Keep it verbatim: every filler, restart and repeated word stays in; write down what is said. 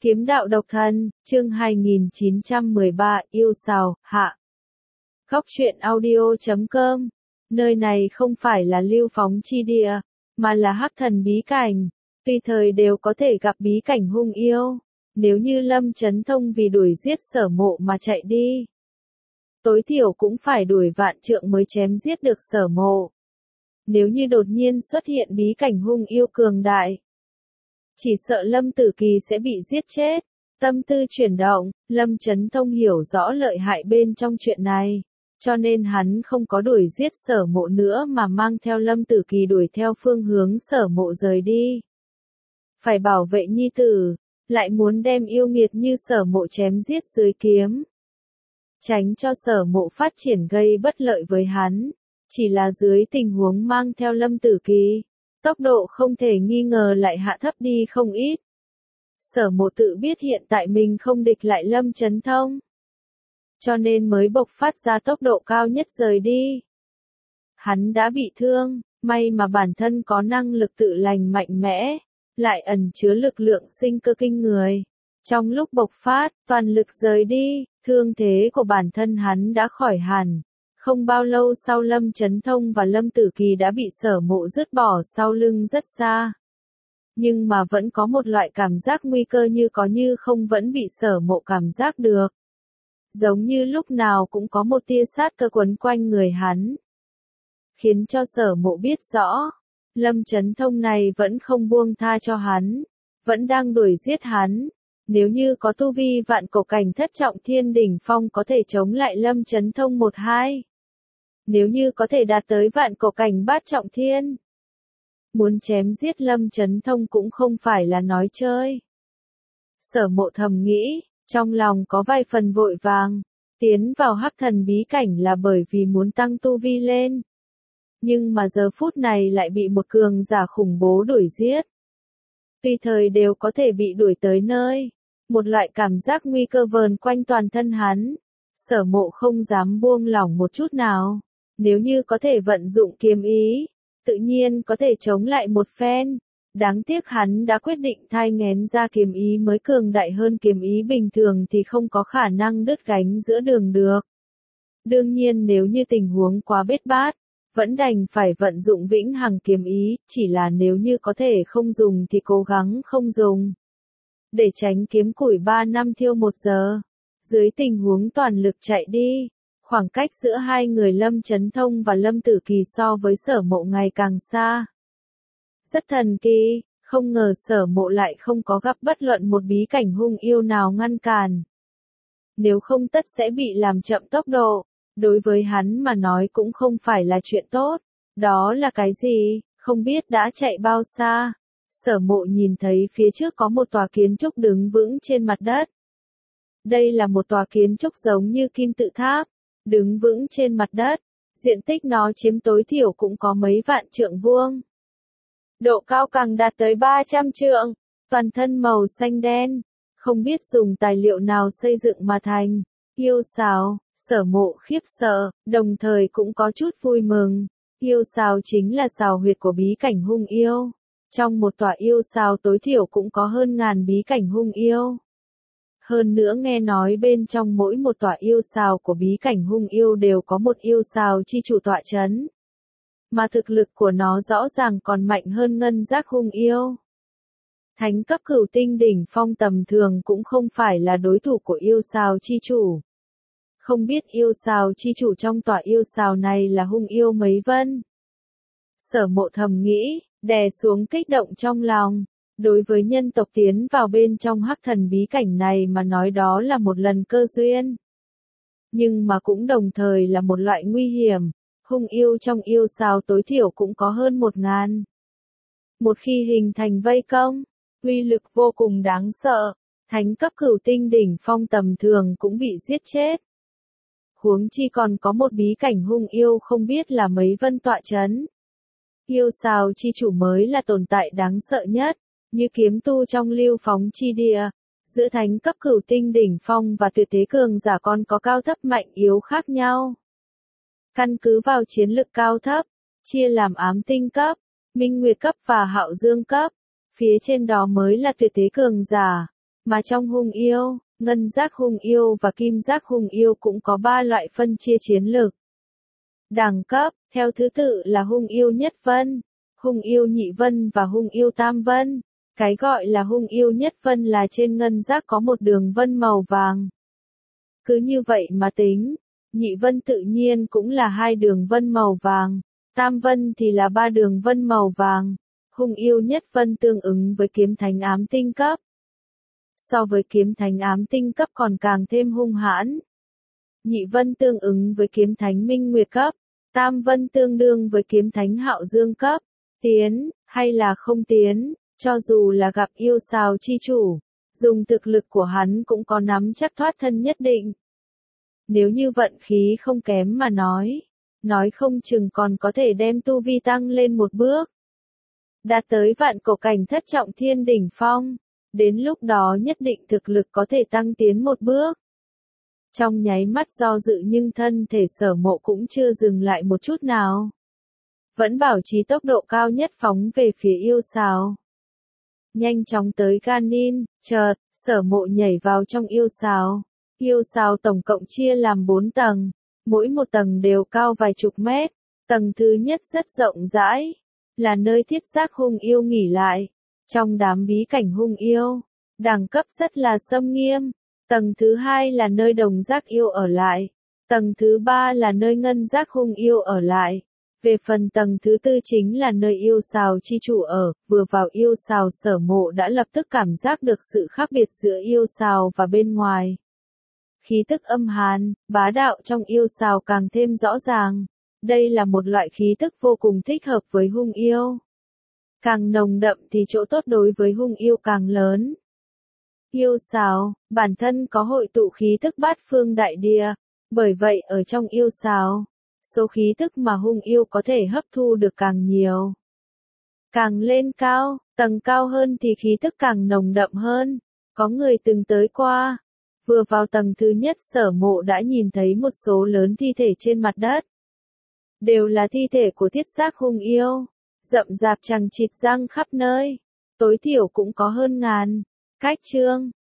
Kiếm đạo độc thân, chương hai nghìn chín trăm mười ba, yêu sào, hạ. Góc truyện audio chấm com. Nơi này không phải là lưu phóng chi địa, mà là hắc thần bí cảnh. Tùy thời đều có thể gặp bí cảnh hung yêu. Nếu như Lâm Chấn Thông vì đuổi giết Sở Mộ mà chạy đi, tối thiểu cũng phải đuổi vạn trượng mới chém giết được Sở Mộ. Nếu như đột nhiên xuất hiện bí cảnh hung yêu cường đại, chỉ sợ Lâm Tử Kỳ sẽ bị giết chết. Tâm tư chuyển động, Lâm Chấn Thông hiểu rõ lợi hại bên trong chuyện này, cho nên hắn không có đuổi giết Sở Mộ nữa mà mang theo Lâm Tử Kỳ đuổi theo phương hướng Sở Mộ rời đi. Phải bảo vệ nhi tử, lại muốn đem yêu nghiệt như Sở Mộ chém giết dưới kiếm, tránh cho Sở Mộ phát triển gây bất lợi với hắn. Chỉ là dưới tình huống mang theo Lâm Tử Kỳ, tốc độ không thể nghi ngờ lại hạ thấp đi không ít. Sở Mộ tự biết hiện tại mình không địch lại Lâm Chấn Thông, cho nên mới bộc phát ra tốc độ cao nhất rời đi. Hắn đã bị thương, may mà bản thân có năng lực tự lành mạnh mẽ, lại ẩn chứa lực lượng sinh cơ kinh người. Trong lúc bộc phát, toàn lực rời đi, thương thế của bản thân hắn đã khỏi hẳn. Không bao lâu sau Lâm Chấn Thông và Lâm Tử Kỳ đã bị Sở Mộ dứt bỏ sau lưng rất xa. Nhưng mà vẫn có một loại cảm giác nguy cơ như có như không vẫn bị Sở Mộ cảm giác được. Giống như lúc nào cũng có một tia sát cơ quấn quanh người hắn. Khiến cho Sở Mộ biết rõ, Lâm Chấn Thông này vẫn không buông tha cho hắn, vẫn đang đuổi giết hắn. Nếu như có tu vi vạn cổ cảnh thất trọng thiên đỉnh phong có thể chống lại Lâm Chấn Thông một hai. Nếu như có thể đạt tới vạn cổ cảnh bát trọng thiên, muốn chém giết Lâm Chấn Thông cũng không phải là nói chơi. Sở Mộ thầm nghĩ, trong lòng có vài phần vội vàng, tiến vào hắc thần bí cảnh là bởi vì muốn tăng tu vi lên. Nhưng mà giờ phút này lại bị một cường giả khủng bố đuổi giết. Tùy thời đều có thể bị đuổi tới nơi. Một loại cảm giác nguy cơ vờn quanh toàn thân hắn. Sở Mộ không dám buông lỏng một chút nào. Nếu như có thể vận dụng kiếm ý, tự nhiên có thể chống lại một phen. Đáng tiếc hắn đã quyết định thai nghén ra kiếm ý mới cường đại hơn kiếm ý bình thường thì không có khả năng đứt gánh giữa đường được. Đương nhiên nếu như tình huống quá bết bát, vẫn đành phải vận dụng vĩnh hằng kiếm ý, chỉ là nếu như có thể không dùng thì cố gắng không dùng. Để tránh kiếm củi ba năm thiêu một giờ. Dưới tình huống toàn lực chạy đi, khoảng cách giữa hai người Lâm Chấn Thông và Lâm Tử Kỳ so với Sở Mộ ngày càng xa. Rất thần kỳ, không ngờ Sở Mộ lại không có gặp bất luận một bí cảnh hung yêu nào ngăn cản. Nếu không tất sẽ bị làm chậm tốc độ, đối với hắn mà nói cũng không phải là chuyện tốt. Đó là cái gì, không biết đã chạy bao xa. Sở Mộ nhìn thấy phía trước có một tòa kiến trúc đứng vững trên mặt đất. Đây là một tòa kiến trúc giống như kim tự tháp, đứng vững trên mặt đất, diện tích nó chiếm tối thiểu cũng có mấy vạn trượng vuông. Độ cao càng đạt tới ba trăm trượng, toàn thân màu xanh đen, không biết dùng tài liệu nào xây dựng mà thành. Yêu sào, Sở Mộ khiếp sợ, đồng thời cũng có chút vui mừng. Yêu sào chính là sào huyệt của bí cảnh hung yêu. Trong một tòa yêu sào tối thiểu cũng có hơn ngàn bí cảnh hung yêu. Hơn nữa nghe nói bên trong mỗi một tòa yêu sào của bí cảnh hung yêu đều có một yêu sào chi chủ tọa chấn. Mà thực lực của nó rõ ràng còn mạnh hơn ngân giác hung yêu. Thánh cấp cửu tinh đỉnh phong tầm thường cũng không phải là đối thủ của yêu sào chi chủ. Không biết yêu sào chi chủ trong tòa yêu sào này là hung yêu mấy vân. Sở Mộ thầm nghĩ, đè xuống kích động trong lòng. Đối với nhân tộc tiến vào bên trong hắc thần bí cảnh này mà nói đó là một lần cơ duyên. Nhưng mà cũng đồng thời là một loại nguy hiểm. Hung yêu trong yêu sào tối thiểu cũng có hơn một ngàn. Một khi hình thành vây công, uy lực vô cùng đáng sợ. Thánh cấp cửu tinh đỉnh phong tầm thường cũng bị giết chết. Huống chi còn có một bí cảnh hung yêu không biết là mấy vân tọa chấn. Yêu sào chi chủ mới là tồn tại đáng sợ nhất, như kiếm tu trong lưu phóng chi địa. Giữa thánh cấp cửu tinh đỉnh phong và tuyệt thế cường giả còn có cao thấp mạnh yếu khác nhau. Căn cứ vào chiến lực cao thấp, chia làm ám tinh cấp, minh nguyệt cấp và hạo dương cấp. Phía trên đó mới là tuyệt thế cường giả. Mà trong hung yêu, ngân giác hung yêu và kim giác hung yêu cũng có ba loại phân chia chiến lược. Đẳng cấp, theo thứ tự là hung yêu nhất vân, hung yêu nhị vân và hung yêu tam vân. Cái gọi là hung yêu nhất vân là trên ngân giác có một đường vân màu vàng. Cứ như vậy mà tính, nhị vân tự nhiên cũng là hai đường vân màu vàng, tam vân thì là ba đường vân màu vàng. Hung yêu nhất vân tương ứng với kiếm thánh ám tinh cấp. So với kiếm thánh ám tinh cấp còn càng thêm hung hãn. Nhị vân tương ứng với kiếm thánh minh nguyệt cấp, tam vân tương đương với kiếm thánh hạo dương cấp. Tiến, hay là không tiến, cho dù là gặp yêu sào chi chủ, dùng thực lực của hắn cũng có nắm chắc thoát thân nhất định. Nếu như vận khí không kém mà nói, nói không chừng còn có thể đem tu vi tăng lên một bước. Đạt tới vạn cổ cảnh thất trọng thiên đỉnh phong, đến lúc đó nhất định thực lực có thể tăng tiến một bước. Trong nháy mắt do dự nhưng thân thể Sở Mộ cũng chưa dừng lại một chút nào. Vẫn bảo trì tốc độ cao nhất phóng về phía yêu sào. Nhanh chóng tới Ganin, chợt, Sở Mộ nhảy vào trong yêu sào. Yêu sào tổng cộng chia làm bốn tầng, mỗi một tầng đều cao vài chục mét. Tầng thứ nhất rất rộng rãi, là nơi thiết xác hung yêu nghỉ lại. Trong đám bí cảnh hung yêu, đẳng cấp rất là xâm nghiêm. Tầng thứ hai là nơi đồng giác yêu ở lại. Tầng thứ ba là nơi ngân giác hung yêu ở lại. Về phần tầng thứ tư chính là nơi yêu sào chi chủ ở. Vừa vào yêu sào Sở Mộ đã lập tức cảm giác được sự khác biệt giữa yêu sào và bên ngoài. Khí tức âm hàn, bá đạo trong yêu sào càng thêm rõ ràng. Đây là một loại khí tức vô cùng thích hợp với hung yêu. Càng nồng đậm thì chỗ tốt đối với hung yêu càng lớn. Yêu sào, bản thân có hội tụ khí tức bát phương đại địa, bởi vậy ở trong yêu sào, số khí tức mà hung yêu có thể hấp thu được càng nhiều. Càng lên cao, tầng cao hơn thì khí tức càng nồng đậm hơn. Có người từng tới qua, vừa vào tầng thứ nhất Sở Mộ đã nhìn thấy một số lớn thi thể trên mặt đất. Đều là thi thể của thiết xác hung yêu, rậm rạp chằng chịt răng khắp nơi, tối thiểu cũng có hơn ngàn. Cách chương